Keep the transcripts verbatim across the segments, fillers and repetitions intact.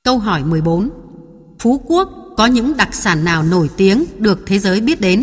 Câu hỏi mười bốn. Phú Quốc có những đặc sản nào nổi tiếng được thế giới biết đến?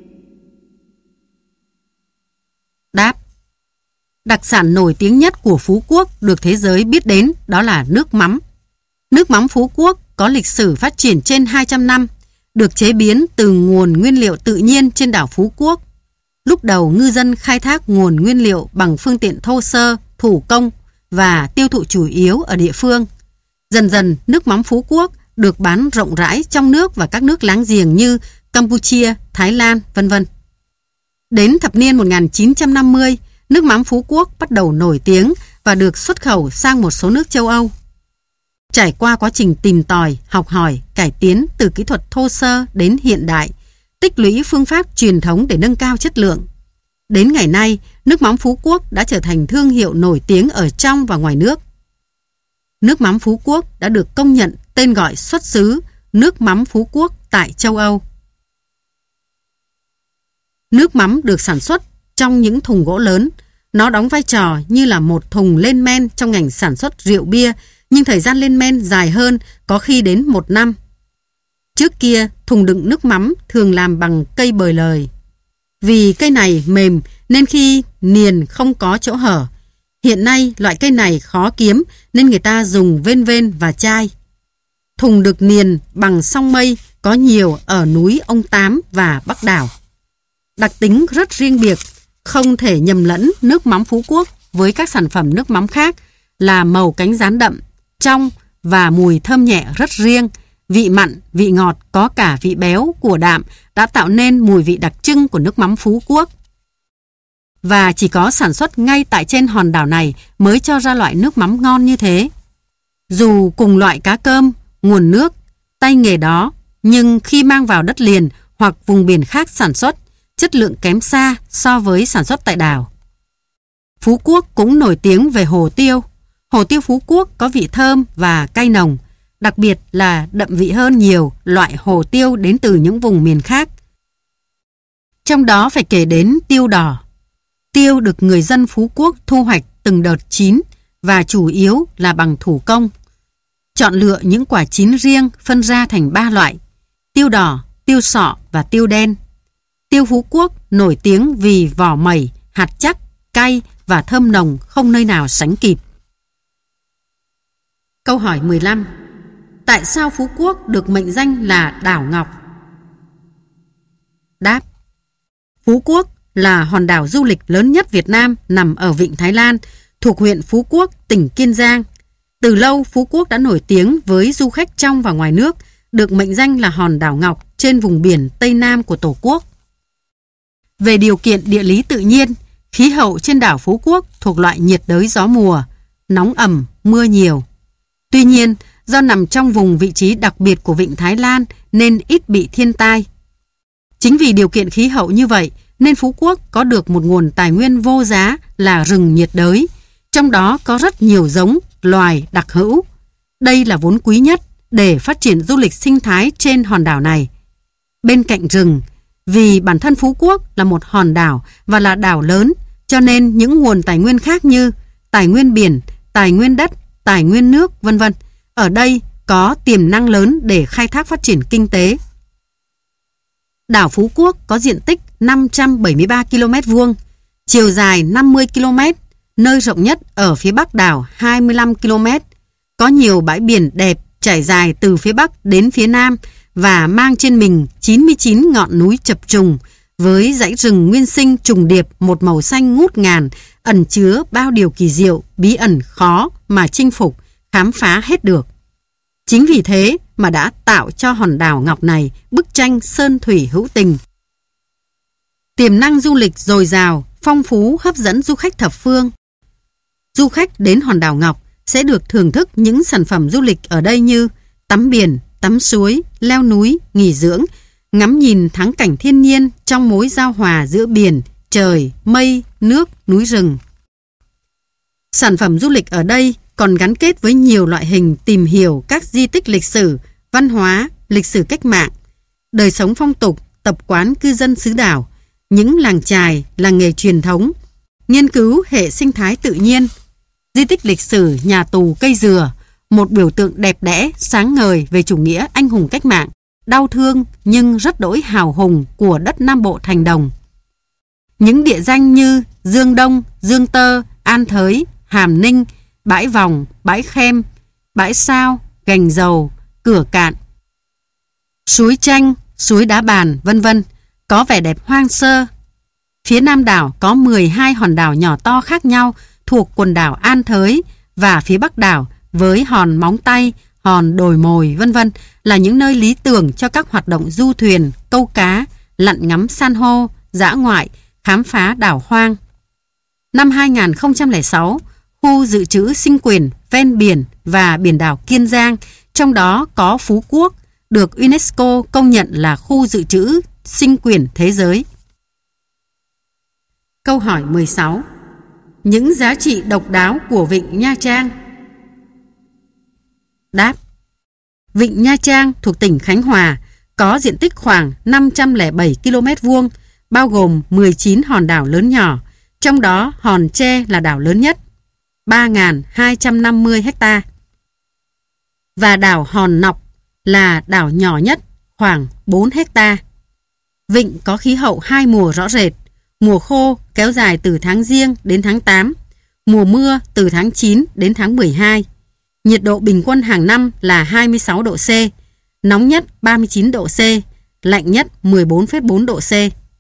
Đáp. Đặc sản nổi tiếng nhất của Phú Quốc được thế giới biết đến đó là nước mắm. Nước mắm Phú Quốc có lịch sử phát triển trên hai trăm năm, được chế biến từ nguồn nguyên liệu tự nhiên trên đảo Phú Quốc. Lúc đầu ngư dân khai thác nguồn nguyên liệu bằng phương tiện thô sơ, thủ công và tiêu thụ chủ yếu ở địa phương. Dần dần, nước mắm Phú Quốc được bán rộng rãi trong nước và các nước láng giềng như Campuchia, Thái Lan, vân vân. Đến thập niên một nghìn chín trăm năm mươi, nước mắm Phú Quốc bắt đầu nổi tiếng và được xuất khẩu sang một số nước châu Âu. Trải qua quá trình tìm tòi, học hỏi, cải tiến từ kỹ thuật thô sơ đến hiện đại, tích lũy phương pháp truyền thống để nâng cao chất lượng. Đến ngày nay, nước mắm Phú Quốc đã trở thành thương hiệu nổi tiếng ở trong và ngoài nước. Nước mắm Phú Quốc đã được công nhận tên gọi xuất xứ nước mắm Phú Quốc tại châu Âu. Nước mắm được sản xuất trong những thùng gỗ lớn. Nó đóng vai trò như là một thùng lên men trong ngành sản xuất rượu bia, nhưng thời gian lên men dài hơn, có khi đến một năm. Trước kia, thùng đựng nước mắm thường làm bằng cây bời lời. Vì cây này mềm nên khi niền không có chỗ hở. Hiện nay, loại cây này khó kiếm nên người ta dùng vên vên và chai. Thùng được niền bằng song mây có nhiều ở núi Ông Tám và Bắc Đảo. Đặc tính rất riêng biệt, không thể nhầm lẫn nước mắm Phú Quốc với các sản phẩm nước mắm khác là màu cánh gián đậm, trong và mùi thơm nhẹ rất riêng. Vị mặn, vị ngọt, có cả vị béo của đạm đã tạo nên mùi vị đặc trưng của nước mắm Phú Quốc. Và chỉ có sản xuất ngay tại trên hòn đảo này mới cho ra loại nước mắm ngon như thế. Dù cùng loại cá cơm, nguồn nước, tay nghề đó, nhưng khi mang vào đất liền hoặc vùng biển khác sản xuất, chất lượng kém xa so với sản xuất tại đảo. Phú Quốc cũng nổi tiếng về hồ tiêu. Hồ tiêu Phú Quốc có vị thơm và cay nồng, đặc biệt là đậm vị hơn nhiều loại hồ tiêu đến từ những vùng miền khác. Trong đó phải kể đến tiêu đỏ. Tiêu được người dân Phú Quốc thu hoạch từng đợt chín và chủ yếu là bằng thủ công. Chọn lựa những quả chín riêng phân ra thành ba loại: tiêu đỏ, tiêu sọ và tiêu đen. Tiêu Phú Quốc nổi tiếng vì vỏ mẩy, hạt chắc, cay và thơm nồng không nơi nào sánh kịp. Câu hỏi mười lăm. Tại sao Phú Quốc được mệnh danh là đảo Ngọc? Đáp. Phú Quốc là hòn đảo du lịch lớn nhất Việt Nam nằm ở vịnh Thái Lan, thuộc huyện Phú Quốc, tỉnh Kiên Giang. Từ lâu, Phú Quốc đã nổi tiếng với du khách trong và ngoài nước, được mệnh danh là hòn đảo Ngọc trên vùng biển Tây Nam của Tổ quốc. Về điều kiện địa lý tự nhiên, khí hậu trên đảo Phú Quốc thuộc loại nhiệt đới gió mùa, nóng ẩm, mưa nhiều. Tuy nhiên, do nằm trong vùng vị trí đặc biệt của vịnh Thái Lan nên ít bị thiên tai. Chính vì điều kiện khí hậu như vậy nên Phú Quốc có được một nguồn tài nguyên vô giá là rừng nhiệt đới, trong đó có rất nhiều giống, loài đặc hữu. Đây là vốn quý nhất để phát triển du lịch sinh thái trên hòn đảo này. Bên cạnh rừng, vì bản thân Phú Quốc là một hòn đảo và là đảo lớn, cho nên những nguồn tài nguyên khác như tài nguyên biển, tài nguyên đất, tài nguyên nước, vân vân ở đây có tiềm năng lớn để khai thác phát triển kinh tế. Đảo Phú Quốc có diện tích năm trăm bảy mươi ba ki lô mét vuông, chiều dài năm mươi ki lô mét, nơi rộng nhất ở phía bắc đảo hai mươi lăm ki lô mét. Có nhiều bãi biển đẹp trải dài từ phía bắc đến phía nam và mang trên mình chín mươi chín ngọn núi chập trùng với dãy rừng nguyên sinh trùng điệp một màu xanh ngút ngàn, ẩn chứa bao điều kỳ diệu, bí ẩn khó mà chinh phục, khám phá hết được. Chính vì thế mà đã tạo cho hòn đảo Ngọc này bức tranh sơn thủy hữu tình. Tiềm năng du lịch dồi dào, phong phú hấp dẫn du khách thập phương. Du khách đến hòn đảo Ngọc sẽ được thưởng thức những sản phẩm du lịch ở đây như tắm biển, tắm suối, leo núi, nghỉ dưỡng, ngắm nhìn thắng cảnh thiên nhiên trong mối giao hòa giữa biển, trời, mây, nước, núi rừng. Sản phẩm du lịch ở đây còn gắn kết với nhiều loại hình tìm hiểu các di tích lịch sử, văn hóa, lịch sử cách mạng, đời sống phong tục, tập quán cư dân xứ đảo, những làng chài, làng nghề truyền thống, nghiên cứu hệ sinh thái tự nhiên, di tích lịch sử nhà tù Cây Dừa, một biểu tượng đẹp đẽ, sáng ngời về chủ nghĩa anh hùng cách mạng, đau thương nhưng rất đỗi hào hùng của đất Nam Bộ thành đồng. Những địa danh như Dương Đông, Dương Tơ, An Thới, Hàm Ninh, Bãi Vòng, Bãi Khem, Bãi Sao, Gành Dầu, Cửa Cạn, Suối Chanh, Suối Đá Bàn, vân vân có vẻ đẹp hoang sơ. Phía nam đảo có mười hai hòn đảo nhỏ to khác nhau thuộc quần đảo An Thới, và phía bắc đảo với hòn Móng Tay, hòn Đồi Mồi, vân vân là những nơi lý tưởng cho các hoạt động du thuyền, câu cá, lặn ngắm san hô, dã ngoại, khám phá đảo hoang. Năm hai nghìn không trăm lẻ sáu, khu dự trữ sinh quyền ven biển và biển đảo Kiên Giang, trong đó có Phú Quốc, được UNESCO công nhận là khu dự trữ sinh quyền thế giới. Câu hỏi mười sáu. Những giá trị độc đáo của Vịnh Nha Trang. Đáp. Vịnh Nha Trang thuộc tỉnh Khánh Hòa, có diện tích khoảng năm trăm lẻ bảy ki lô mét vuông, bao gồm mười chín hòn đảo lớn nhỏ, trong đó Hòn Tre là đảo lớn nhất, ba nghìn hai trăm năm mươi ha, và đảo Hòn Nọc là đảo nhỏ nhất, khoảng bốn ha. Vịnh có khí hậu hai mùa rõ rệt, mùa khô kéo dài từ tháng Giêng đến tháng tám, mùa mưa từ tháng chín đến tháng mười hai. Nhiệt độ bình quân hàng năm là hai mươi sáu độ C, nóng nhất ba mươi chín độ C, lạnh nhất mười bốn phẩy bốn độ C.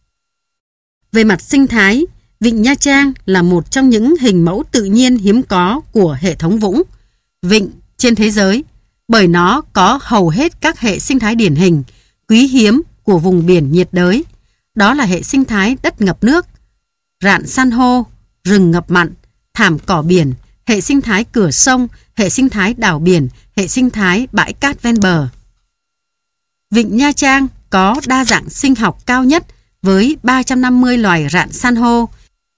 Về mặt sinh thái, Vịnh Nha Trang là một trong những hình mẫu tự nhiên hiếm có của hệ thống vũng, vịnh trên thế giới, bởi nó có hầu hết các hệ sinh thái điển hình, quý hiếm của vùng biển nhiệt đới. Đó là hệ sinh thái đất ngập nước, rạn san hô, rừng ngập mặn, thảm cỏ biển, hệ sinh thái cửa sông, hệ sinh thái đảo biển, hệ sinh thái bãi cát ven bờ. Vịnh Nha Trang có đa dạng sinh học cao nhất với ba trăm năm mươi loài rạn san hô,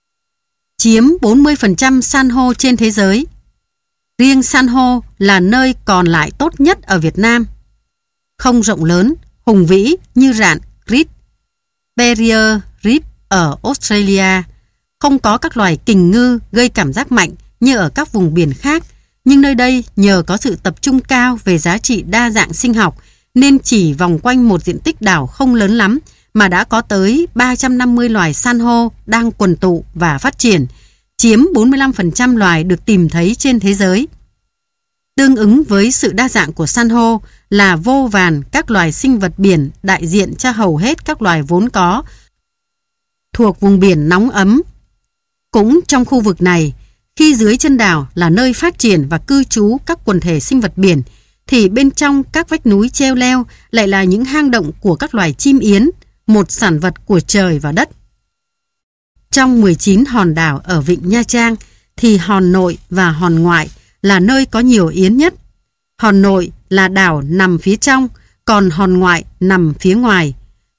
chiếm bốn mươi phần trăm san hô trên thế giới. Riêng san hô là nơi còn lại tốt nhất ở Việt Nam. Không rộng lớn, hùng vĩ như rạn Great Barrier Reef ở Australia, không có các loài kình ngư gây cảm giác mạnh như ở các vùng biển khác, nhưng nơi đây nhờ có sự tập trung cao về giá trị đa dạng sinh học nên chỉ vòng quanh một diện tích đảo không lớn lắm mà đã có tới ba trăm năm mươi loài san hô đang quần tụ và phát triển, chiếm bốn mươi lăm phần trăm loài được tìm thấy trên thế giới. Tương ứng với sự đa dạng của san hô là vô vàn các loài sinh vật biển đại diện cho hầu hết các loài vốn có thuộc vùng biển nóng ấm. Cũng trong khu vực này, khi dưới chân đảo là nơi phát triển và cư trú các quần thể sinh vật biển, thì bên trong các vách núi treo leo lại là những hang động của các loài chim yến, một sản vật của trời và đất. Trong mười chín hòn đảo ở Vịnh Nha Trang thì hòn nội và hòn ngoại là nơi có nhiều yến nhất. Hòn nội là đảo nằm phía trong, còn hòn ngoại nằm phía ngoài.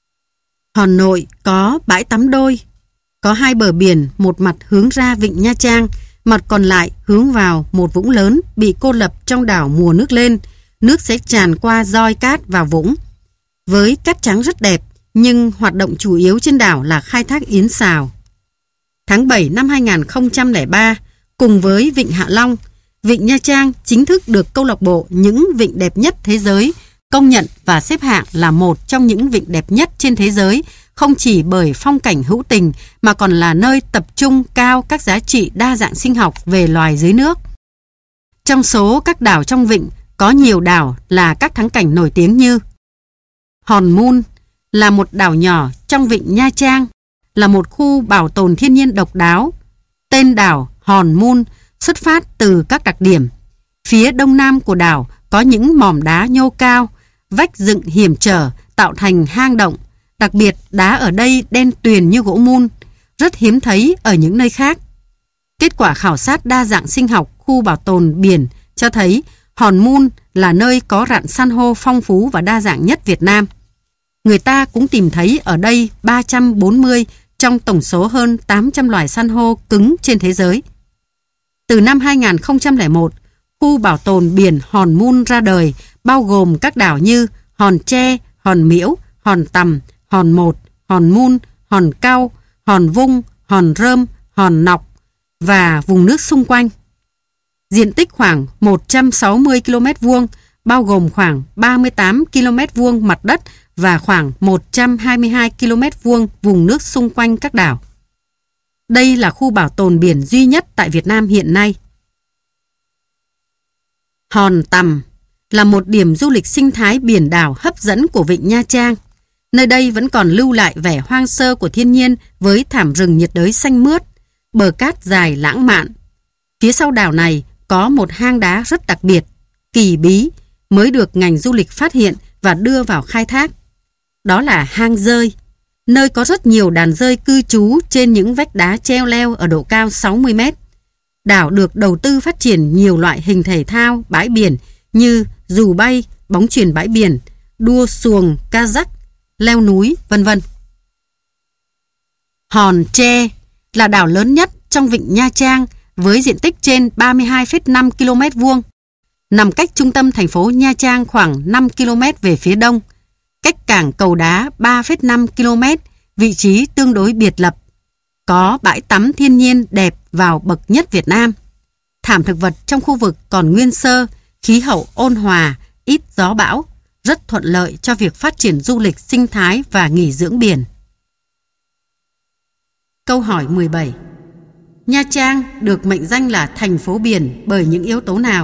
Hòn nội có bãi tắm đôi, có hai bờ biển, một mặt hướng ra Vịnh Nha Trang, mặt còn lại hướng vào một vũng lớn bị cô lập trong đảo mùa nước lên, nước sẽ tràn qua roi cát vào vũng. Với cát trắng rất đẹp, nhưng hoạt động chủ yếu trên đảo là khai thác yến xào. Tháng bảy năm hai nghìn không trăm lẻ ba, cùng với Vịnh Hạ Long, Vịnh Nha Trang chính thức được câu lạc bộ những vịnh đẹp nhất thế giới công nhận và xếp hạng là một trong những vịnh đẹp nhất trên thế giới, không chỉ bởi phong cảnh hữu tình mà còn là nơi tập trung cao các giá trị đa dạng sinh học về loài dưới nước. Trong số các đảo trong vịnh, có nhiều đảo là các thắng cảnh nổi tiếng như Hòn Mun là một đảo nhỏ trong Vịnh Nha Trang, là một khu bảo tồn thiên nhiên độc đáo. Tên đảo Hòn Mun xuất phát từ các đặc điểm. Phía đông nam của đảo có những mỏm đá nhô cao, vách dựng hiểm trở tạo thành hang động. Đặc biệt đá ở đây đen tuyền như gỗ mun, rất hiếm thấy ở những nơi khác. Kết quả khảo sát đa dạng sinh học khu bảo tồn biển cho thấy Hòn Mun là nơi có rạn san hô phong phú và đa dạng nhất Việt Nam. Người ta cũng tìm thấy ở đây ba trăm bốn mươi trong tổng số hơn tám trăm loài san hô cứng trên thế giới. Từ năm hai nghìn không trăm lẻ một, khu bảo tồn biển Hòn Mun ra đời, bao gồm các đảo như Hòn Tre, Hòn Miễu, Hòn Tầm, Hòn Một, Hòn Mun, Hòn Cau, Hòn Vung, Hòn Rơm, Hòn Nọc và vùng nước xung quanh. diện tích khoảng một trăm sáu mươi ki lô mét vuông, bao gồm khoảng ba mươi tám ki lô mét vuông mặt đất và khoảng một trăm hai mươi hai ki lô mét vuông vùng nước xung quanh các đảo. Đây là khu bảo tồn biển duy nhất tại Việt Nam hiện nay. Hòn Tầm là một điểm du lịch sinh thái biển đảo hấp dẫn của vịnh Nha Trang. Nơi đây vẫn còn lưu lại vẻ hoang sơ của thiên nhiên với thảm rừng nhiệt đới xanh mướt, bờ cát dài lãng mạn. Phía sau đảo này có một hang đá rất đặc biệt, kỳ bí, mới được ngành du lịch phát hiện và đưa vào khai thác. Đó là hang dơi, nơi có rất nhiều đàn dơi cư trú trên những vách đá treo leo ở độ cao sáu mươi mét. Đảo được đầu tư phát triển nhiều loại hình thể thao bãi biển như dù bay, bóng chuyền bãi biển, đua xuồng, kayak, leo núi, vân vân. Hòn Tre là đảo lớn nhất trong vịnh Nha Trang với diện tích trên ba mươi hai phẩy năm ki lô mét vuông, nằm cách trung tâm thành phố Nha Trang khoảng năm ki lô mét về phía đông, cách cảng Cầu Đá ba phẩy năm ki lô mét, vị trí tương đối biệt lập. Có bãi tắm thiên nhiên đẹp vào bậc nhất Việt Nam. Thảm thực vật trong khu vực còn nguyên sơ, khí hậu ôn hòa, ít gió bão, rất thuận lợi cho việc phát triển du lịch sinh thái và nghỉ dưỡng biển. Câu hỏi mười bảy. Nha Trang được mệnh danh là thành phố biển bởi những yếu tố nào?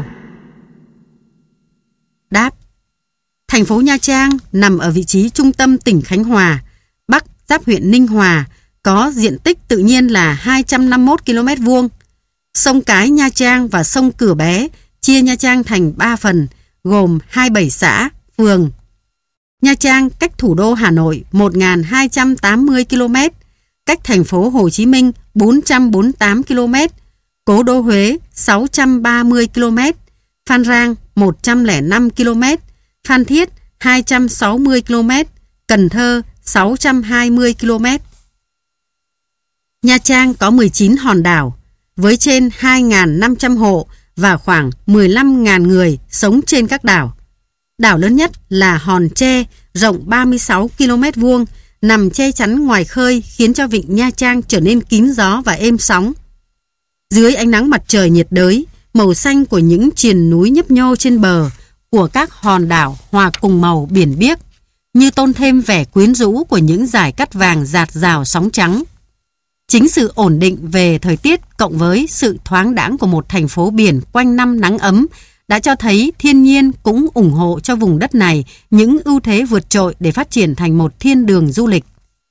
Đáp. Thành phố Nha Trang nằm ở vị trí trung tâm tỉnh Khánh Hòa, bắc giáp huyện Ninh Hòa, có diện tích tự nhiên là hai trăm năm mươi mốt ki lô mét vuông. Sông Cái Nha Trang và sông Cửa Bé chia Nha Trang thành ba phần, gồm hai mươi bảy xã, phường. Nha Trang cách thủ đô Hà Nội một nghìn hai trăm tám mươi ki lô mét, cách thành phố Hồ Chí Minh bốn trăm bốn mươi tám ki lô mét, cố đô Huế sáu trăm ba mươi ki lô mét, Phan Rang một trăm lẻ năm ki lô mét, Phan Thiết hai trăm sáu mươi ki lô mét, Cần Thơ sáu trăm hai mươi ki lô mét. Nha Trang có mười chín hòn đảo với trên hai nghìn năm trăm hộ và khoảng mười lăm nghìn người sống trên các đảo. Đảo lớn nhất là Hòn Tre, rộng ba mươi sáu ki lô mét vuông, nằm che chắn ngoài khơi khiến cho vịnh Nha Trang trở nên kín gió và êm sóng. Dưới ánh nắng mặt trời nhiệt đới, màu xanh của những triền núi nhấp nhô trên bờ của các hòn đảo hòa cùng màu biển biếc, như tôn thêm vẻ quyến rũ của những dải cát vàng rạt rào sóng trắng. Chính sự ổn định về thời tiết cộng với sự thoáng đãng của một thành phố biển quanh năm nắng ấm đã cho thấy thiên nhiên cũng ủng hộ cho vùng đất này những ưu thế vượt trội để phát triển thành một thiên đường du lịch.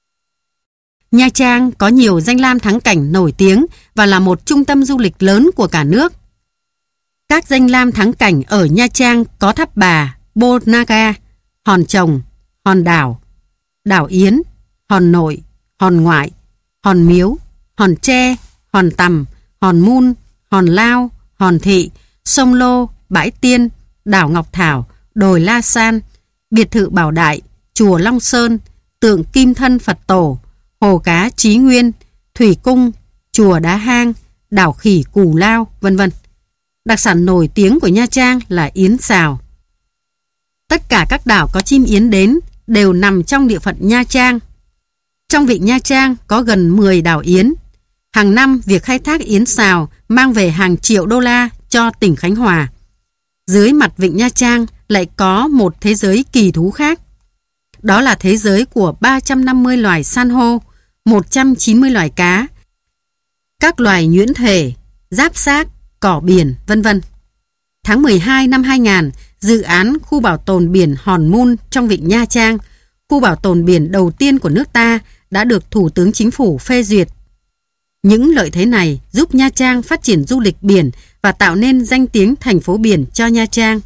Nha Trang có nhiều danh lam thắng cảnh nổi tiếng và là một trung tâm du lịch lớn của cả nước. Các danh lam thắng cảnh ở Nha Trang có Tháp Bà, Bô Naga, Hòn Trồng, Hòn Đảo, Đảo Yến, Hòn Nội, Hòn Ngoại, Hòn Miếu, Hòn Tre, Hòn Tầm, Hòn Mun, Hòn Lao, Hòn Thị, Sông Lô, Bãi Tiên, Đảo Ngọc Thảo, Đồi La San, Biệt thự Bảo Đại, Chùa Long Sơn, Tượng Kim Thân Phật Tổ, Hồ Cá Chí Nguyên, Thủy Cung, Chùa Đá Hang, Đảo Khỉ Cù Lao, vân vân. Đặc sản nổi tiếng của Nha Trang là yến xào. Tất cả các đảo có chim yến đến đều nằm trong địa phận Nha Trang. Trong vịnh Nha Trang có gần mười đảo yến. Hàng năm việc khai thác yến xào mang về hàng triệu đô la cho tỉnh Khánh Hòa. Dưới mặt vịnh Nha Trang lại có một thế giới kỳ thú khác. Đó là thế giới của ba trăm năm mươi loài san hô, một trăm chín mươi loài cá, các loài nhuyễn thể, giáp xác, cỏ biển, vân vân. Tháng mười hai năm hai nghìn, dự án khu bảo tồn biển Hòn Mun trong vịnh Nha Trang, khu bảo tồn biển đầu tiên của nước ta, đã được Thủ tướng Chính phủ phê duyệt. Những lợi thế này giúp Nha Trang phát triển du lịch biển và tạo nên danh tiếng thành phố biển cho Nha Trang.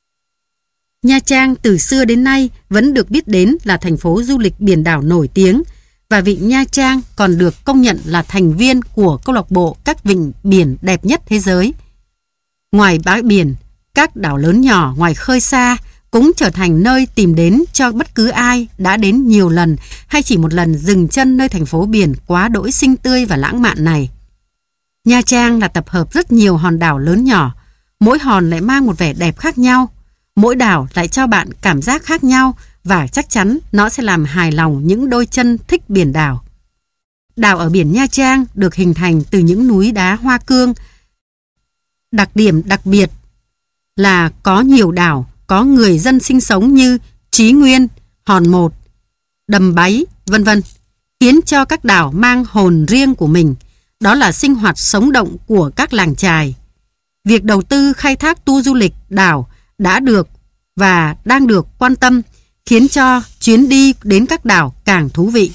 Nha Trang từ xưa đến nay vẫn được biết đến là thành phố du lịch biển đảo nổi tiếng, và vịnh Nha Trang còn được công nhận là thành viên của câu lạc bộ các vịnh biển đẹp nhất thế giới. Ngoài bãi biển, các đảo lớn nhỏ ngoài khơi xa cũng trở thành nơi tìm đến cho bất cứ ai đã đến nhiều lần hay chỉ một lần dừng chân nơi thành phố biển quá đỗi xinh tươi và lãng mạn này. Nha Trang là tập hợp rất nhiều hòn đảo lớn nhỏ, mỗi hòn lại mang một vẻ đẹp khác nhau, mỗi đảo lại cho bạn cảm giác khác nhau và chắc chắn nó sẽ làm hài lòng những đôi chân thích biển đảo. Đảo ở biển Nha Trang được hình thành từ những núi đá hoa cương, Đặc điểm đặc biệt là có nhiều đảo có người dân sinh sống như Chí Nguyên, Hòn Một, Đầm Báy, vân vân, khiến cho các đảo mang hồn riêng của mình. Đó là sinh hoạt sống động của các làng chài. Việc đầu tư khai thác tour du lịch đảo đã được và đang được quan tâm, khiến cho chuyến đi đến các đảo càng thú vị.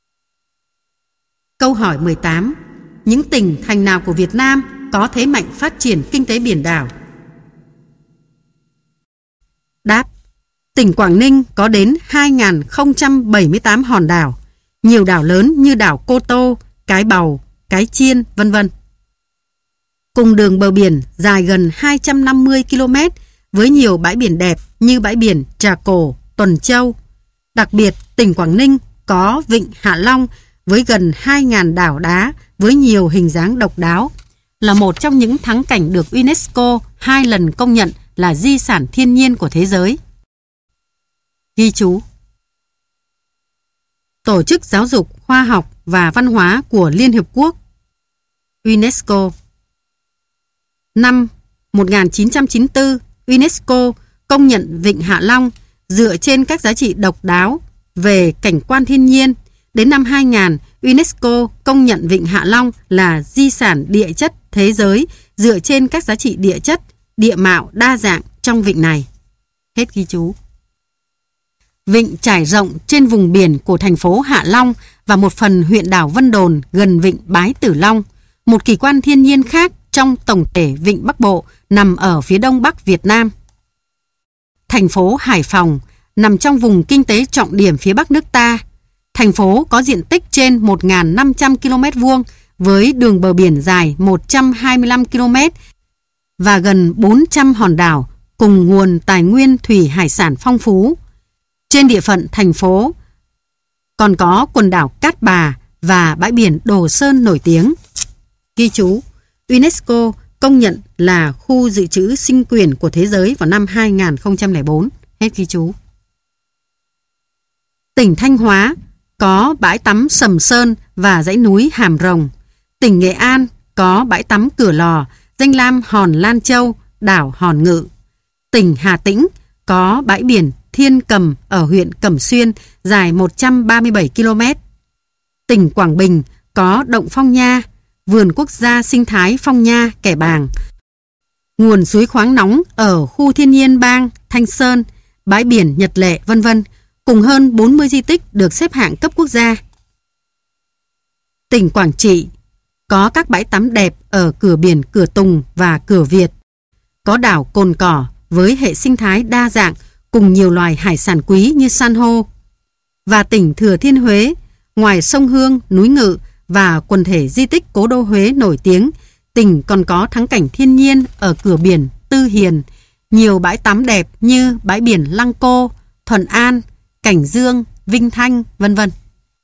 Câu hỏi mười tám. Những tỉnh thành nào của Việt Nam có thế mạnh phát triển kinh tế biển đảo? Đáp. Tỉnh Quảng Ninh có đến hai nghìn không trăm bảy mươi tám hòn đảo, nhiều đảo lớn như đảo Cô Tô, Cái Bầu, Cái Chiên, vân vân. Cùng đường bờ biển dài gần hai trăm năm mươi ki lô mét với nhiều bãi biển đẹp như bãi biển Trà Cổ, Tuần Châu. Đặc biệt, tỉnh Quảng Ninh có vịnh Hạ Long với gần hai nghìn đảo đá với nhiều hình dáng độc đáo, là một trong những thắng cảnh được UNESCO hai lần công nhận là di sản thiên nhiên của thế giới. Ghi chú. Tổ chức Giáo dục, Khoa học và Văn hóa của Liên Hiệp Quốc UNESCO. Năm một nghìn chín trăm chín mươi tư, UNESCO công nhận Vịnh Hạ Long dựa trên các giá trị độc đáo về cảnh quan thiên nhiên. Đến năm hai nghìn, UNESCO công nhận Vịnh Hạ Long là di sản địa chất thế giới dựa trên các giá trị địa chất, địa mạo đa dạng trong vịnh này. Hết ghi chú. Vịnh trải rộng trên vùng biển của thành phố Hạ Long và một phần huyện đảo Vân Đồn gần vịnh Bái Tử Long, một kỳ quan thiên nhiên khác trong tổng thể vịnh Bắc Bộ nằm ở phía đông bắc Việt Nam. Thành phố Hải Phòng nằm trong vùng kinh tế trọng điểm phía bắc nước ta. Thành phố có diện tích trên một nghìn năm trăm ki lô mét vuông với đường bờ biển dài một trăm hai mươi lăm ki lô mét và gần bốn trăm hòn đảo cùng nguồn tài nguyên thủy hải sản phong phú. Trên địa phận thành phố còn có quần đảo Cát Bà và bãi biển Đồ Sơn nổi tiếng. Ghi chú, UNESCO công nhận là khu dự trữ sinh quyển của thế giới vào năm hai nghìn không trăm lẻ bốn. Hết ghi chú. Tỉnh Thanh Hóa có bãi tắm Sầm Sơn và dãy núi Hàm Rồng. Tỉnh Nghệ An có bãi tắm Cửa Lò, danh lam Hòn Lan Châu, đảo Hòn Ngự. Tỉnh Hà Tĩnh có bãi biển Thiên Cầm ở huyện Cẩm Xuyên dài một trăm ba mươi bảy ki lô mét. Tỉnh Quảng Bình có động Phong Nha, vườn quốc gia sinh thái Phong Nha, Kẻ Bàng, nguồn suối khoáng nóng ở khu thiên nhiên Bang, Thanh Sơn, bãi biển Nhật Lệ, vân vân, cùng hơn bốn mươi di tích được xếp hạng cấp quốc gia. Tỉnh Quảng Trị có các bãi tắm đẹp ở cửa biển Cửa Tùng và Cửa Việt. Có đảo Cồn Cỏ với hệ sinh thái đa dạng cùng nhiều loài hải sản quý như san hô. Và tỉnh Thừa Thiên Huế, ngoài sông Hương, núi Ngự và quần thể di tích Cố đô Huế nổi tiếng, tỉnh còn có thắng cảnh thiên nhiên ở cửa biển Tư Hiền, nhiều bãi tắm đẹp như bãi biển Lăng Cô, Thuận An, Cảnh Dương, Vinh Thanh, vân vân.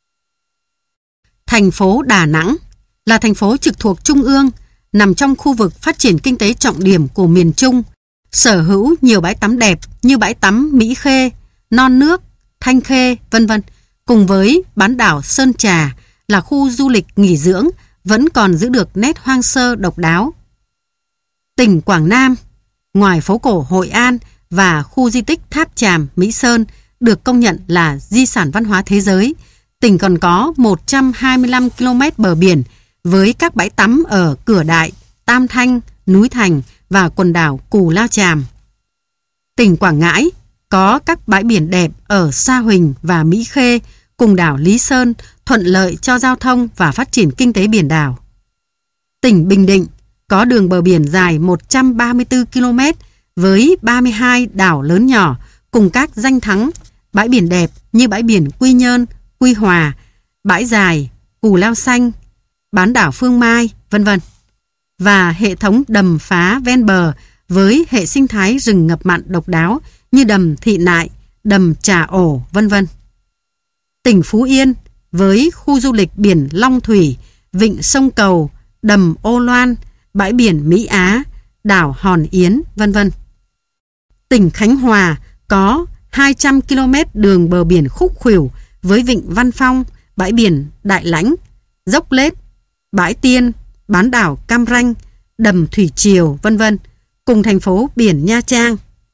Thành phố Đà Nẵng là thành phố trực thuộc Trung ương, nằm trong khu vực phát triển kinh tế trọng điểm của miền Trung, sở hữu nhiều bãi tắm đẹp như bãi tắm Mỹ Khê, Non Nước, Thanh Khê, vân vân, cùng với bán đảo Sơn Trà là khu du lịch nghỉ dưỡng vẫn còn giữ được nét hoang sơ độc đáo. Tỉnh Quảng Nam, ngoài phố cổ Hội An và khu di tích Tháp Chàm, Mỹ Sơn được công nhận là di sản văn hóa thế giới, tỉnh còn có một trăm hai mươi lăm ki lô mét bờ biển với các bãi tắm ở Cửa Đại, Tam Thanh, Núi Thành và quần đảo Cù Lao Chàm. Tỉnh Quảng Ngãi có các bãi biển đẹp ở Sa Huỳnh và Mỹ Khê cùng đảo Lý Sơn, thuận lợi cho giao thông và phát triển kinh tế biển đảo. Tỉnh Bình Định có đường bờ biển dài một trăm ba mươi tư ki lô mét với ba mươi hai đảo lớn nhỏ cùng các danh thắng bãi biển đẹp như bãi biển Quy Nhơn, Quy Hòa, bãi dài, Cù Lao Xanh, bán đảo Phương Mai, vân vân. Và hệ thống đầm phá ven bờ với hệ sinh thái rừng ngập mặn độc đáo như đầm Thị Nại, đầm Trà Ổ, vân vân. Tỉnh Phú Yên với khu du lịch biển Long Thủy, vịnh Sông Cầu, đầm Ô Loan, bãi biển Mỹ Á, đảo Hòn Yến, vân vân. Tỉnh Khánh Hòa có hai trăm ki lô mét đường bờ biển khúc khuỷu với vịnh Văn Phong, bãi biển Đại Lãnh, Dốc Lết, bãi Tiên, bán đảo Cam Ranh, đầm thủy triều, vân vân, cùng thành phố biển Nha Trang.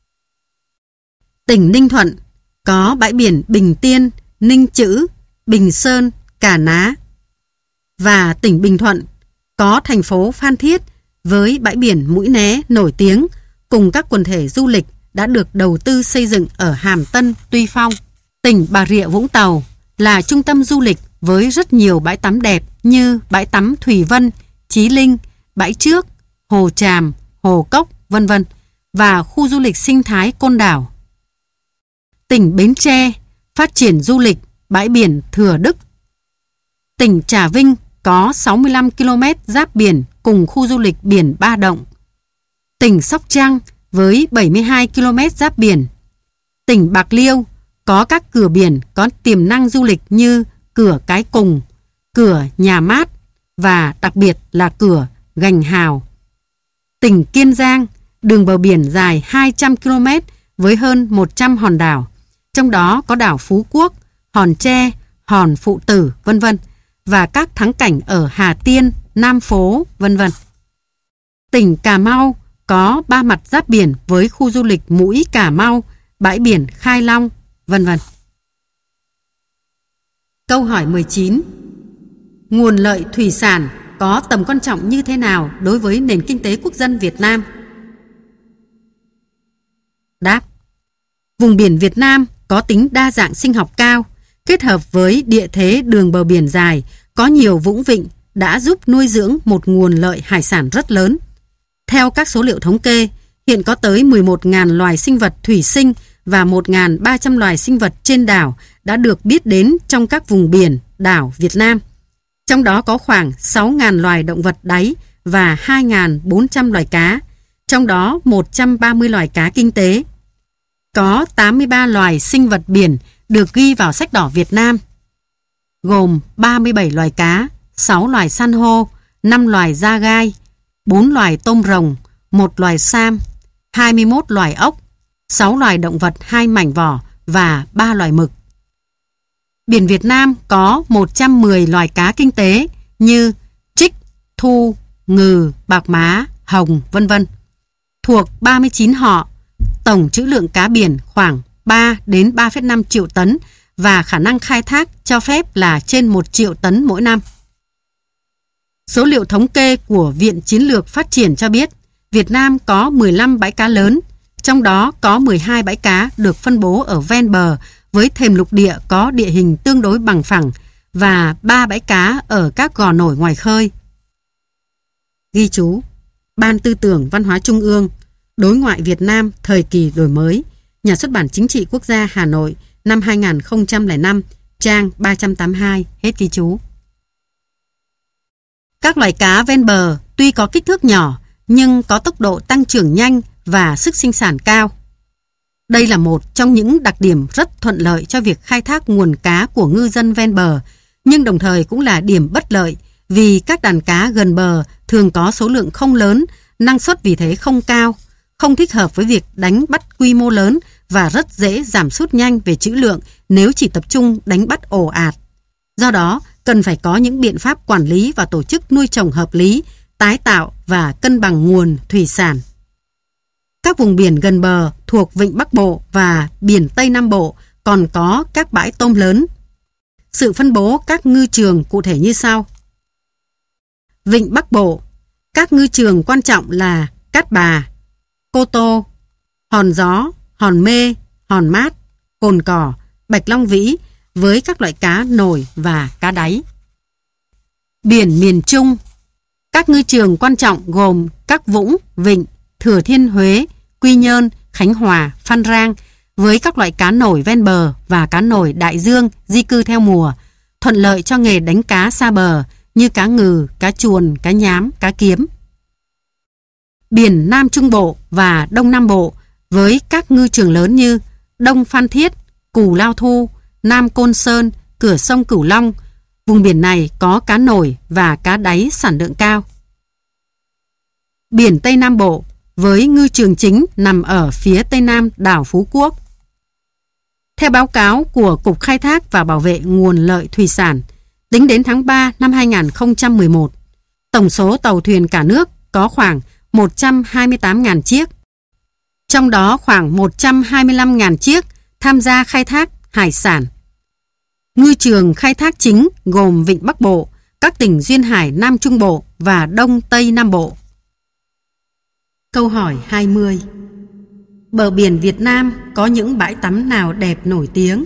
Tỉnh Ninh Thuận có bãi biển Bình Tiên, Ninh Chữ, Bình Sơn, Cà Ná. Và tỉnh Bình Thuận có thành phố Phan Thiết với bãi biển Mũi Né nổi tiếng cùng các quần thể du lịch đã được đầu tư xây dựng ở Hàm Tân, Tuy Phong. Tỉnh Bà Rịa Vũng Tàu là trung tâm du lịch với rất nhiều bãi tắm đẹp như bãi tắm Thủy Vân, Chí Linh, Bãi Trước, Hồ Tràm, Hồ Cốc, vân vân và khu du lịch sinh thái Côn Đảo. Tỉnh Bến Tre phát triển du lịch bãi biển Thừa Đức. Tỉnh Trà Vinh có sáu mươi lăm ki lô mét giáp biển cùng khu du lịch biển Ba Động. Tỉnh Sóc Trăng với bảy mươi hai ki lô mét giáp biển. Tỉnh Bạc Liêu có các cửa biển có tiềm năng du lịch như cửa Cái Cùng, cửa Nhà Mát và đặc biệt là cửa Gành Hào. Tỉnh Kiên Giang, đường bờ biển dài hai trăm ki lô mét với hơn một trăm hòn đảo, trong đó có đảo Phú Quốc, Hòn Tre, Hòn Phụ Tử, vân vân và các thắng cảnh ở Hà Tiên, Nam Phố, vân vân. Tỉnh Cà Mau có ba mặt giáp biển với khu du lịch Mũi Cà Mau, bãi biển Khai Long, vân vân. Câu hỏi mười chín. Nguồn lợi thủy sản có tầm quan trọng như thế nào đối với nền kinh tế quốc dân Việt Nam? Đáp. Vùng biển Việt Nam có tính đa dạng sinh học cao, kết hợp với địa thế đường bờ biển dài, có nhiều vũng vịnh đã giúp nuôi dưỡng một nguồn lợi hải sản rất lớn. Theo các số liệu thống kê, hiện có tới mười một nghìn loài sinh vật thủy sinh và một nghìn ba trăm loài sinh vật trên đảo đã được biết đến trong các vùng biển, đảo Việt Nam. Trong đó có khoảng sáu nghìn loài động vật đáy và hai nghìn bốn trăm loài cá, trong đó một trăm ba mươi loài cá kinh tế. Có tám mươi ba loài sinh vật biển được ghi vào sách đỏ Việt Nam, gồm ba mươi bảy loài cá, sáu loài san hô, năm loài da gai, bốn loài tôm rồng, một loài sam, hai mươi mốt loài ốc, sáu loài động vật hai mảnh vỏ và ba loài mực. Biển Việt Nam có một trăm mười loài cá kinh tế như trích, thu, ngừ, bạc má, hồng, vân vân. Thuộc ba mươi chín họ, tổng trữ lượng cá biển khoảng ba đến ba phẩy năm triệu tấn và khả năng khai thác cho phép là trên một triệu tấn mỗi năm. Số liệu thống kê của Viện Chiến lược Phát triển cho biết Việt Nam có mười lăm bãi cá lớn, trong đó có mười hai bãi cá được phân bố ở ven bờ với thềm lục địa có địa hình tương đối bằng phẳng và ba bãi cá ở các gò nổi ngoài khơi. Ghi chú: Ban Tư tưởng Văn hóa Trung ương, Đối ngoại Việt Nam thời kỳ đổi mới, Nhà xuất bản Chính trị Quốc gia Hà Nội, năm hai nghìn không trăm lẻ năm, trang ba trăm tám mươi hai, hết ghi chú. Các loài cá ven bờ tuy có kích thước nhỏ nhưng có tốc độ tăng trưởng nhanh và sức sinh sản cao. Đây là một trong những đặc điểm rất thuận lợi cho việc khai thác nguồn cá của ngư dân ven bờ, nhưng đồng thời cũng là điểm bất lợi vì các đàn cá gần bờ thường có số lượng không lớn, năng suất vì thế không cao, không thích hợp với việc đánh bắt quy mô lớn và rất dễ giảm sút nhanh về trữ lượng nếu chỉ tập trung đánh bắt ồ ạt. Do đó, cần phải có những biện pháp quản lý và tổ chức nuôi trồng hợp lý, tái tạo và cân bằng nguồn thủy sản. Các vùng biển gần bờ thuộc Vịnh Bắc Bộ và Biển Tây Nam Bộ còn có các bãi tôm lớn. Sự phân bố các ngư trường cụ thể như sau. Vịnh Bắc Bộ, các ngư trường quan trọng là Cát Bà, Cô Tô, Hòn Gió, Hòn Mê, Hòn Mát, Cồn Cỏ, Bạch Long Vĩ với các loại cá nổi và cá đáy. Biển miền Trung, các ngư trường quan trọng gồm các vũng, vịnh, Thừa Thiên Huế, Quy Nhơn, Khánh Hòa, Phan Rang với các loại cá nổi ven bờ và cá nổi đại dương di cư theo mùa, thuận lợi cho nghề đánh cá xa bờ như cá ngừ, cá chuồn, cá nhám, cá kiếm. Biển Nam Trung Bộ và Đông Nam Bộ với các ngư trường lớn như Đông Phan Thiết, Cù Lao Thu, Nam Côn Sơn, cửa sông Cửu Long. Vùng biển này có cá nổi và cá đáy sản lượng cao. Biển Tây Nam Bộ với ngư trường chính nằm ở phía tây nam đảo Phú Quốc. Theo báo cáo của Cục Khai thác và Bảo vệ nguồn lợi thủy sản, tính đến tháng ba năm hai nghìn không trăm mười một, tổng số tàu thuyền cả nước có khoảng một trăm hai mươi tám nghìn chiếc. Trong đó khoảng một trăm hai mươi lăm nghìn chiếc tham gia khai thác hải sản. Ngư trường khai thác chính gồm Vịnh Bắc Bộ, các tỉnh duyên hải Nam Trung Bộ và Đông Tây Nam Bộ. Câu hỏi hai mươi. Bờ biển Việt Nam có những bãi tắm nào đẹp nổi tiếng?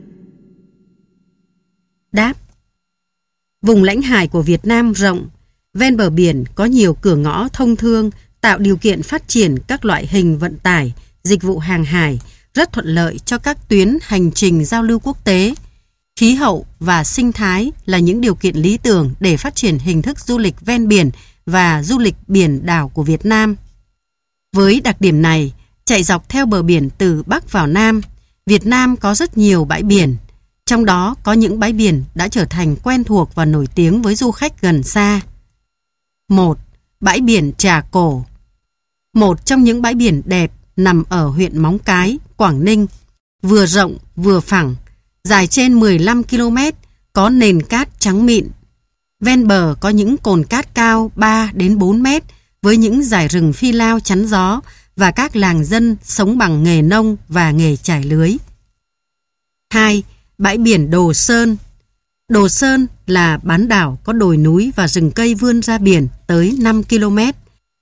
Đáp. Vùng lãnh hải của Việt Nam rộng, ven bờ biển có nhiều cửa ngõ thông thương, tạo điều kiện phát triển các loại hình vận tải, dịch vụ hàng hải, rất thuận lợi cho các tuyến hành trình giao lưu quốc tế. Khí hậu và sinh thái là những điều kiện lý tưởng để phát triển hình thức du lịch ven biển và du lịch biển đảo của Việt Nam. Với đặc điểm này, chạy dọc theo bờ biển từ Bắc vào Nam, Việt Nam có rất nhiều bãi biển. Trong đó có những bãi biển đã trở thành quen thuộc và nổi tiếng với du khách gần xa. một. Bãi biển Trà Cổ. Một trong những bãi biển đẹp nằm ở huyện Móng Cái, Quảng Ninh, vừa rộng vừa phẳng, dài trên mười lăm ki lô mét, có nền cát trắng mịn. Ven bờ có những cồn cát cao ba đến bốn mét với những dải rừng phi lao chắn gió và các làng dân sống bằng nghề nông và nghề chải lưới. hai. Bãi biển Đồ Sơn. Đồ Sơn là bán đảo có đồi núi và rừng cây vươn ra biển tới năm ki lô mét.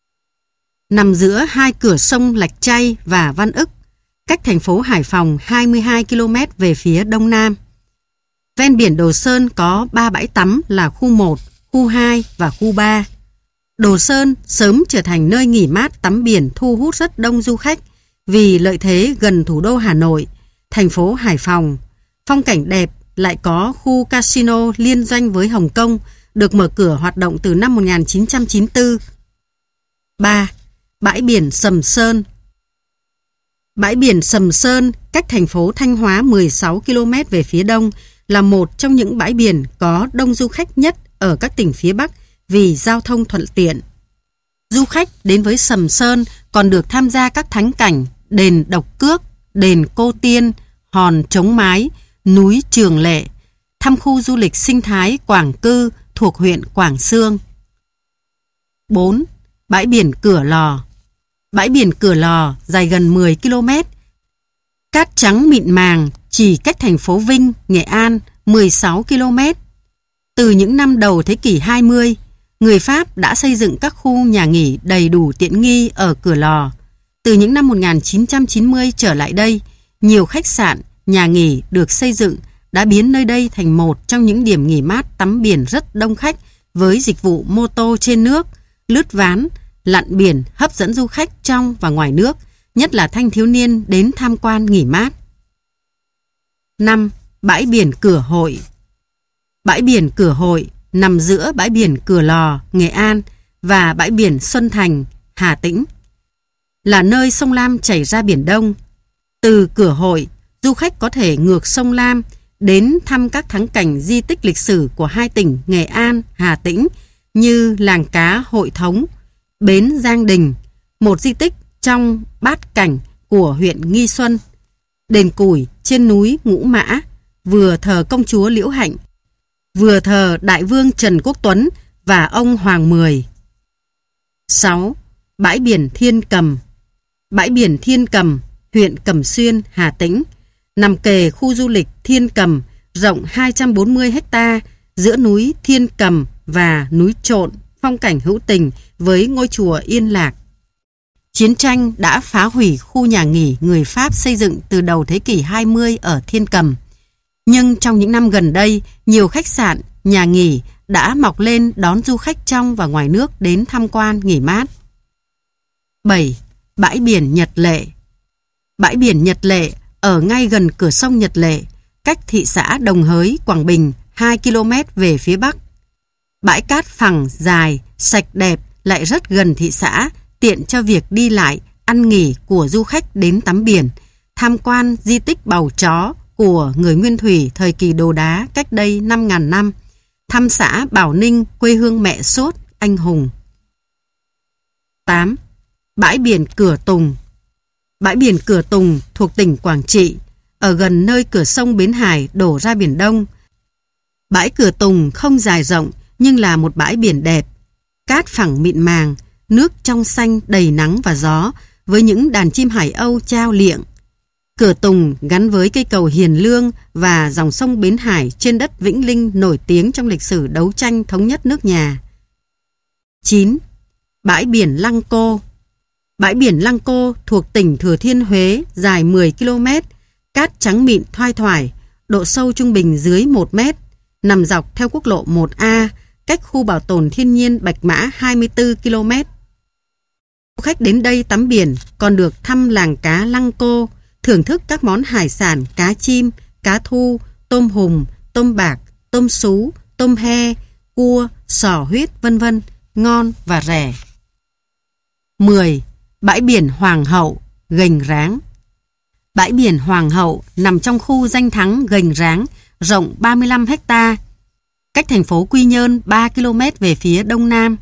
Nằm giữa hai cửa sông Lạch Tray và Văn Ức, cách thành phố Hải Phòng hai mươi hai ki lô mét về phía đông nam. Ven biển Đồ Sơn có ba bãi tắm là khu một, khu hai và khu ba. Đồ Sơn sớm trở thành nơi nghỉ mát tắm biển thu hút rất đông du khách vì lợi thế gần thủ đô Hà Nội, thành phố Hải Phòng. Phong cảnh đẹp, lại có khu casino liên doanh với Hồng Kông, được mở cửa hoạt động từ năm một nghìn chín trăm chín mươi tư. ba. Bãi biển Sầm Sơn. Bãi biển Sầm Sơn cách thành phố Thanh Hóa mười sáu ki lô mét về phía đông, là một trong những bãi biển có đông du khách nhất ở các tỉnh phía Bắc vì giao thông thuận tiện. Du khách đến với Sầm Sơn còn được tham gia các thắng cảnh đền Độc Cước, đền Cô Tiên, hòn Trống Mái, núi Trường Lệ, thăm khu du lịch sinh thái Quảng Cư thuộc huyện Quảng Xương. bốn. Bãi biển Cửa Lò. Bãi biển Cửa Lò dài gần mười ki lô mét. Cát trắng mịn màng, chỉ cách thành phố Vinh, Nghệ An mười sáu ki lô mét. Từ những năm đầu thế kỷ hai mươi, người Pháp đã xây dựng các khu nhà nghỉ đầy đủ tiện nghi ở Cửa Lò. Từ những năm một nghìn chín trăm chín mươi trở lại đây, nhiều khách sạn, nhà nghỉ được xây dựng đã biến nơi đây thành một trong những điểm nghỉ mát tắm biển rất đông khách với dịch vụ mô tô trên nước, lướt ván, lặn biển hấp dẫn du khách trong và ngoài nước, nhất là thanh thiếu niên đến tham quan nghỉ mát. năm. Bãi biển Cửa Hội. Bãi biển Cửa Hội nằm giữa bãi biển Cửa Lò, Nghệ An và bãi biển Xuân Thành, Hà Tĩnh. Là nơi sông Lam chảy ra Biển Đông. Từ Cửa Hội, du khách có thể ngược sông Lam đến thăm các thắng cảnh di tích lịch sử của hai tỉnh Nghệ An, Hà Tĩnh như làng cá Hội Thống, bến Giang Đình, một di tích trong bát cảnh của huyện Nghi Xuân, đền Củi trên núi Ngũ Mã, vừa thờ công chúa Liễu Hạnh, vừa thờ đại vương Trần Quốc Tuấn và ông Hoàng Mười. sáu. Bãi biển Thiên Cầm. Bãi biển Thiên Cầm, huyện Cẩm Xuyên, Hà Tĩnh, nằm kề khu du lịch Thiên Cầm, rộng hai trăm bốn mươi héc ta, giữa núi Thiên Cầm và núi Trộn, phong cảnh hữu tình với ngôi chùa Yên Lạc. Chiến tranh đã phá hủy khu nhà nghỉ người Pháp xây dựng từ đầu thế kỷ hai mươi ở Thiên Cầm. Nhưng trong những năm gần đây, nhiều khách sạn, nhà nghỉ đã mọc lên đón du khách trong và ngoài nước đến tham quan nghỉ mát. bảy. Bãi biển Nhật Lệ. Bãi biển Nhật Lệ ở ngay gần cửa sông Nhật Lệ, cách thị xã Đồng Hới, Quảng Bình hai ki lô mét về phía Bắc. Bãi cát phẳng, dài, sạch đẹp lại rất gần thị xã, tiện cho việc đi lại, ăn nghỉ của du khách đến tắm biển, tham quan di tích Bầu Chó của người Nguyên Thủy thời kỳ Đồ Đá cách đây năm nghìn năm, thăm xã Bảo Ninh, quê hương mẹ Sốt, anh hùng. tám. Bãi biển Cửa Tùng. Bãi biển Cửa Tùng thuộc tỉnh Quảng Trị, ở gần nơi cửa sông Bến Hải đổ ra Biển Đông. Bãi Cửa Tùng không dài rộng nhưng là một bãi biển đẹp. Cát phẳng mịn màng, nước trong xanh đầy nắng và gió, với những đàn chim Hải Âu chao liệng. Cửa Tùng gắn với cây cầu Hiền Lương và dòng sông Bến Hải trên đất Vĩnh Linh nổi tiếng trong lịch sử đấu tranh thống nhất nước nhà. chín. Bãi biển Lăng Cô. Bãi biển Lăng Cô thuộc tỉnh Thừa Thiên Huế, dài mười ki lô mét, cát trắng mịn thoai thoải, độ sâu trung bình dưới một mét, nằm dọc theo quốc lộ một A, cách khu bảo tồn thiên nhiên Bạch Mã hai mươi tư ki lô mét. Du khách đến đây tắm biển còn được thăm làng cá Lăng Cô, thưởng thức các món hải sản cá chim, cá thu, tôm hùm, tôm bạc, tôm sú, tôm he, cua, sò huyết vân vân, ngon và rẻ. mười. Bãi biển Hoàng Hậu, Gành Ráng. Bãi biển Hoàng Hậu nằm trong khu danh thắng Gành Ráng, rộng ba mươi lăm héc ta, cách thành phố Quy Nhơn ba ki lô mét về phía đông nam.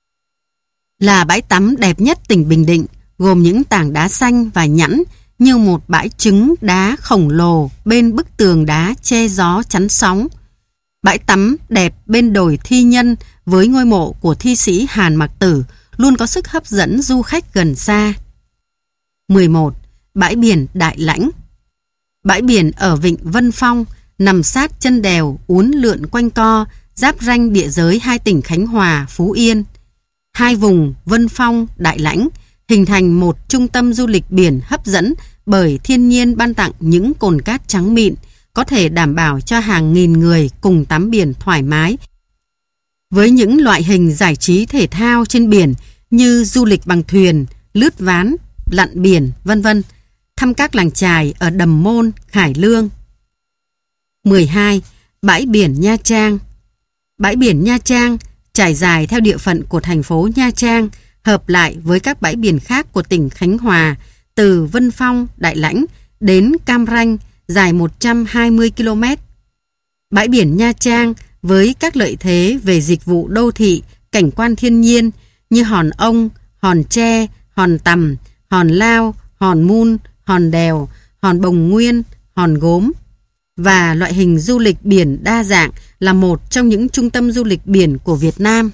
Là bãi tắm đẹp nhất tỉnh Bình Định, gồm những tảng đá xanh và nhẵn như một bãi trứng đá khổng lồ bên bức tường đá che gió chắn sóng. Bãi tắm đẹp bên đồi Thi Nhân với ngôi mộ của thi sĩ Hàn Mặc Tử luôn có sức hấp dẫn du khách gần xa. mười một. Bãi biển Đại Lãnh. Bãi biển ở vịnh Vân Phong nằm sát chân đèo uốn lượn quanh co, giáp ranh địa giới hai tỉnh Khánh Hòa, Phú Yên. Hai vùng Vân Phong, Đại Lãnh hình thành một trung tâm du lịch biển hấp dẫn bởi thiên nhiên ban tặng những cồn cát trắng mịn, có thể đảm bảo cho hàng nghìn người cùng tắm biển thoải mái. Với những loại hình giải trí thể thao trên biển như du lịch bằng thuyền, lướt ván, lặn biển, vân vân, thăm các làng chài ở Đầm Môn, Hải Lương. mười hai. Bãi biển Nha Trang. Bãi biển Nha Trang trải dài theo địa phận của thành phố Nha Trang, hợp lại với các bãi biển khác của tỉnh Khánh Hòa, từ Vân Phong, Đại Lãnh đến Cam Ranh, dài một trăm hai mươi ki lô mét. Bãi biển Nha Trang với các lợi thế về dịch vụ đô thị, cảnh quan thiên nhiên như hòn ông, hòn tre, hòn tằm, hòn lao, hòn mun, hòn đèo, hòn bồng nguyên, hòn gốm và loại hình du lịch biển đa dạng, là một trong những trung tâm du lịch biển của Việt Nam.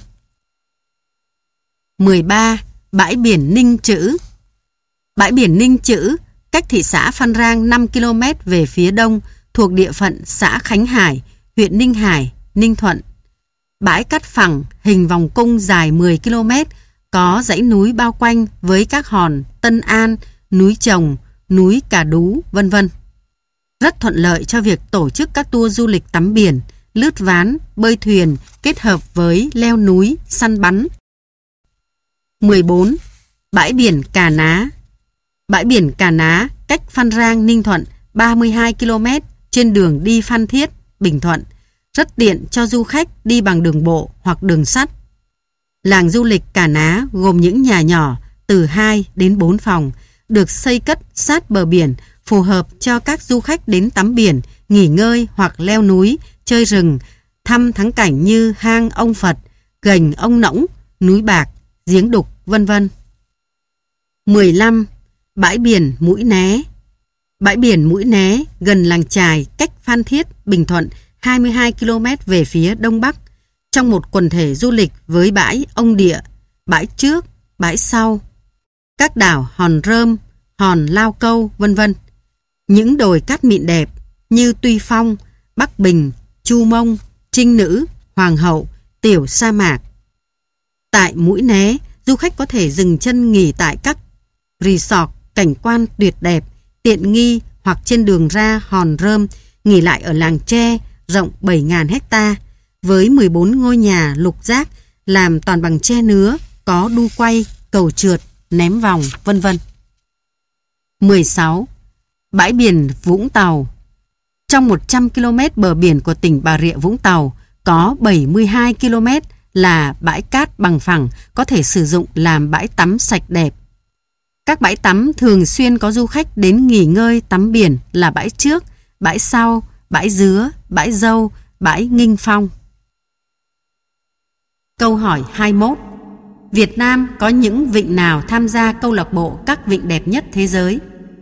mười ba. Bãi biển Ninh Chữ. Bãi biển Ninh Chữ cách thị xã Phan Rang năm ki lô mét về phía đông, thuộc địa phận xã Khánh Hải, huyện Ninh Hải, Ninh Thuận. Bãi cát phẳng hình vòng cung dài mười ki lô mét, có dãy núi bao quanh với các hòn Tân An, núi Chồng, núi Cà Đú, vân vân. Rất thuận lợi cho việc tổ chức các tour du lịch tắm biển, lướt ván, bơi thuyền kết hợp với leo núi, săn bắn. mười bốn. Bãi biển Cà Ná. Bãi biển Cà Ná cách Phan Rang, Ninh Thuận ba mươi hai ki lô mét trên đường đi Phan Thiết, Bình Thuận, rất tiện cho du khách đi bằng đường bộ hoặc đường sắt. Làng du lịch Cà Ná gồm những nhà nhỏ từ hai đến bốn phòng, được xây cất sát bờ biển, phù hợp cho các du khách đến tắm biển, nghỉ ngơi hoặc leo núi, chơi rừng, thăm thắng cảnh như hang ông Phật, gành ông Nỗng, núi Bạc, giếng Đục, vân vân. mười lăm. Bãi biển Mũi Né. Bãi biển Mũi Né gần làng chài, cách Phan Thiết, Bình Thuận hai mươi hai ki lô mét về phía đông bắc, trong một quần thể du lịch với bãi Ông Địa, bãi Trước, bãi Sau, các đảo Hòn Rơm, Hòn Lao Câu, vân vân. Những đồi cát mịn đẹp như Tuy Phong, Bắc Bình, Chu Mông, Trinh Nữ, Hoàng Hậu, Tiểu Sa Mạc. Tại Mũi Né, du khách có thể dừng chân nghỉ tại các resort cảnh quan tuyệt đẹp, tiện nghi, hoặc trên đường ra Hòn Rơm, nghỉ lại ở làng tre rộng bảy nghìn héc ta với mười bốn ngôi nhà lục giác làm toàn bằng tre nứa, có đu quay, cầu trượt, ném vòng, vân vân. mười sáu. Bãi biển Vũng Tàu. Trong một trăm ki lô mét bờ biển của tỉnh Bà Rịa Vũng Tàu, có bảy mươi hai ki lô mét là bãi cát bằng phẳng, có thể sử dụng làm bãi tắm sạch đẹp. Các bãi tắm thường xuyên có du khách đến nghỉ ngơi tắm biển là bãi Trước, bãi Sau, bãi Dứa, bãi Dâu, bãi Nghinh Phong. Câu hỏi hai mươi mốt. Việt Nam có những vịnh nào tham gia câu lạc bộ các vịnh đẹp nhất thế giới?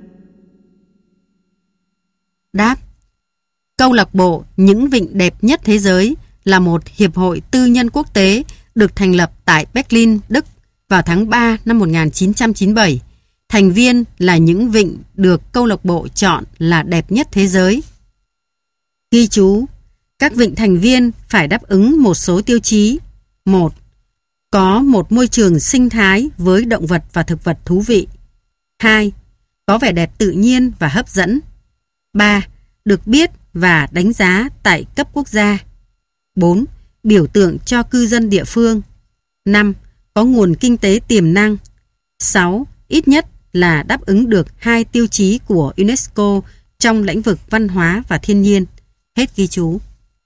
Đáp. Câu lạc bộ những vịnh đẹp nhất thế giới là một hiệp hội tư nhân quốc tế được thành lập tại Berlin, Đức vào tháng ba năm một nghìn chín trăm chín mươi bảy. Thành viên là những vịnh được câu lạc bộ chọn là đẹp nhất thế giới. Ghi chú, các vịnh thành viên phải đáp ứng một số tiêu chí. một. Có một môi trường sinh thái với động vật và thực vật thú vị. hai. Có vẻ đẹp tự nhiên và hấp dẫn. ba. Được biết và đánh giá tại cấp quốc gia. bốn. Biểu tượng cho cư dân địa phương. năm. Có nguồn kinh tế tiềm năng. sáu. Ít nhất là đáp ứng được hai tiêu chí của UNESCO trong lĩnh vực văn hóa và thiên nhiên. Hết ghi chú.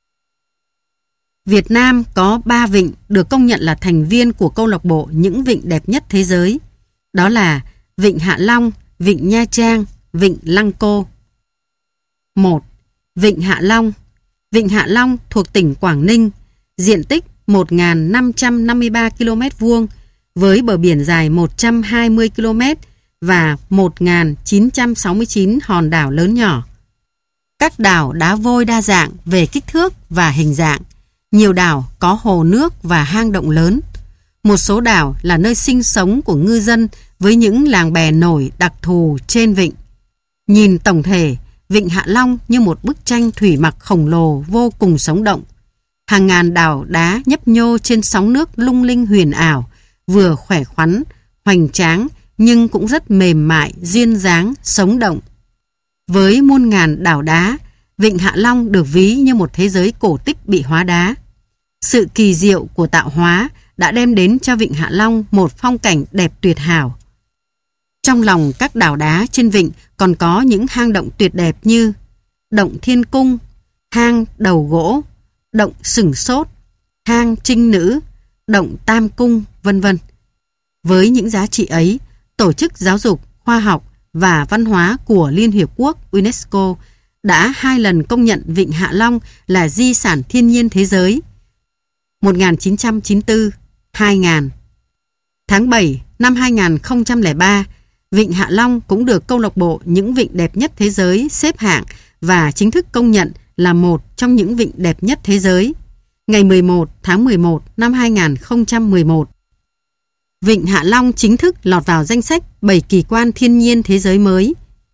Việt Nam có ba vịnh được công nhận là thành viên của câu lạc bộ những vịnh đẹp nhất thế giới. Đó là Vịnh Hạ Long, Vịnh Nha Trang, Vịnh Lăng Cô. một. Vịnh Hạ Long. Vịnh Hạ Long thuộc tỉnh Quảng Ninh, diện tích một nghìn năm trăm năm mươi ba ki lô mét vuông với bờ biển dài một trăm hai mươi ki lô mét và một nghìn chín trăm sáu mươi chín hòn đảo lớn nhỏ. Các đảo đá vôi đa dạng về kích thước và hình dạng. Nhiều đảo có hồ nước và hang động lớn. Một số đảo là nơi sinh sống của ngư dân với những làng bè nổi đặc thù trên vịnh. Nhìn tổng thể, Vịnh Hạ Long như một bức tranh thủy mặc khổng lồ vô cùng sống động. Hàng ngàn đảo đá nhấp nhô trên sóng nước lung linh huyền ảo, vừa khỏe khoắn, hoành tráng nhưng cũng rất mềm mại, duyên dáng, sống động. Với muôn ngàn đảo đá, Vịnh Hạ Long được ví như một thế giới cổ tích bị hóa đá. Sự kỳ diệu của tạo hóa đã đem đến cho Vịnh Hạ Long một phong cảnh đẹp tuyệt hảo. Trong lòng các đảo đá trên vịnh còn có những hang động tuyệt đẹp như Động Thiên Cung, hang Đầu Gỗ, Động Sửng Sốt, hang Trinh Nữ, Động Tam Cung, vân vân. Với những giá trị ấy, Tổ chức Giáo dục, Khoa học và Văn hóa của Liên Hiệp Quốc UNESCO đã hai lần công nhận Vịnh Hạ Long là di sản thiên nhiên thế giới một nghìn chín trăm chín mươi tư đến hai nghìn. Tháng bảy năm hai nghìn không trăm lẻ ba, Vịnh Hạ Long cũng được câu lạc bộ những vịnh đẹp nhất thế giới xếp hạng và chính thức công nhận là một trong những vịnh đẹp nhất thế giới. Ngày mười một tháng mười một năm hai nghìn không trăm mười một. Vịnh Hạ Long chính thức lọt vào danh sách bảy kỳ quan thiên nhiên thế giới mới.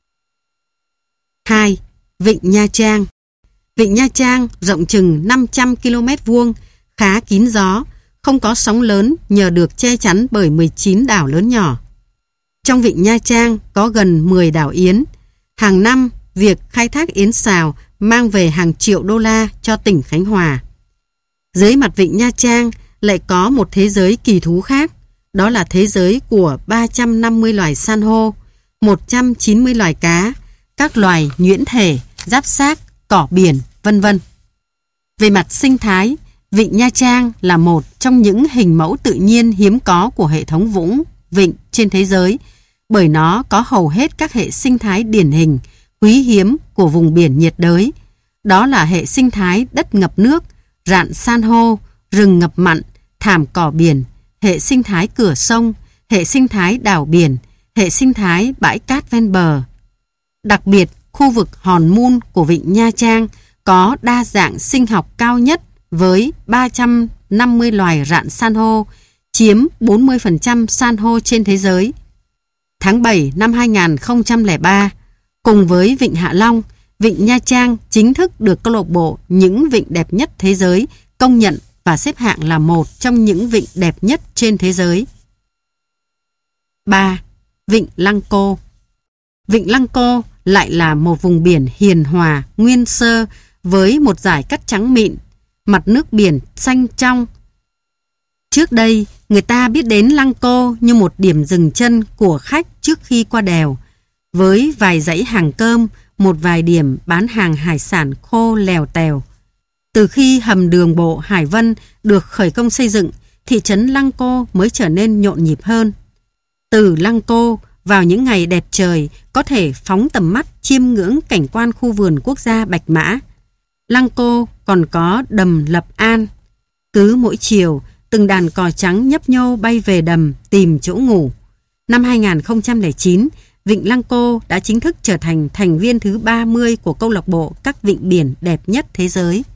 hai. Vịnh Nha Trang. Vịnh Nha Trang rộng chừng năm trăm ki lô mét vuông, khá kín gió, không có sóng lớn nhờ được che chắn bởi mười chín đảo lớn nhỏ. Trong Vịnh Nha Trang có gần mười đảo yến. Hàng năm, việc khai thác yến xào mang về hàng triệu đô la cho tỉnh Khánh Hòa. Dưới mặt Vịnh Nha Trang lại có một thế giới kỳ thú khác. Đó là thế giới của ba trăm năm mươi loài san hô, một trăm chín mươi loài cá, các loài nhuyễn thể, giáp xác, cỏ biển, vân vân. Về mặt sinh thái, Vịnh Nha Trang là một trong những hình mẫu tự nhiên hiếm có của hệ thống vũng, vịnh trên thế giới, bởi nó có hầu hết các hệ sinh thái điển hình, quý hiếm của vùng biển nhiệt đới. Đó là hệ sinh thái đất ngập nước, rạn san hô, rừng ngập mặn, thảm cỏ biển, hệ sinh thái cửa sông, hệ sinh thái đảo biển, hệ sinh thái bãi cát ven bờ. Đặc biệt, khu vực Hòn Mun của Vịnh Nha Trang có đa dạng sinh học cao nhất với ba trăm năm mươi loài rạn san hô, chiếm bốn mươi phần trăm san hô trên thế giới. Tháng bảy năm hai nghìn không trăm lẻ ba, cùng với Vịnh Hạ Long, Vịnh Nha Trang chính thức được câu lạc bộ những vịnh đẹp nhất thế giới công nhận và xếp hạng là một trong những vịnh đẹp nhất trên thế giới. ba. Vịnh Lăng Cô. Vịnh Lăng Cô lại là một vùng biển hiền hòa, nguyên sơ với một dải cát trắng mịn, mặt nước biển xanh trong. Trước đây, người ta biết đến Lăng Cô như một điểm dừng chân của khách trước khi qua đèo, với vài dãy hàng cơm, một vài điểm bán hàng hải sản khô lèo tèo. Từ khi hầm đường bộ Hải Vân được khởi công xây dựng, thị trấn Lăng Cô mới trở nên nhộn nhịp hơn. Từ Lăng Cô, vào những ngày đẹp trời, có thể phóng tầm mắt chiêm ngưỡng cảnh quan khu vườn quốc gia Bạch Mã. Lăng Cô còn có đầm Lập An. Cứ mỗi chiều, từng đàn cò trắng nhấp nhô bay về đầm tìm chỗ ngủ. Năm hai nghìn không trăm lẻ chín, Vịnh Lăng Cô đã chính thức trở thành thành viên thứ ba mươi của câu lạc bộ các vịnh biển đẹp nhất thế giới.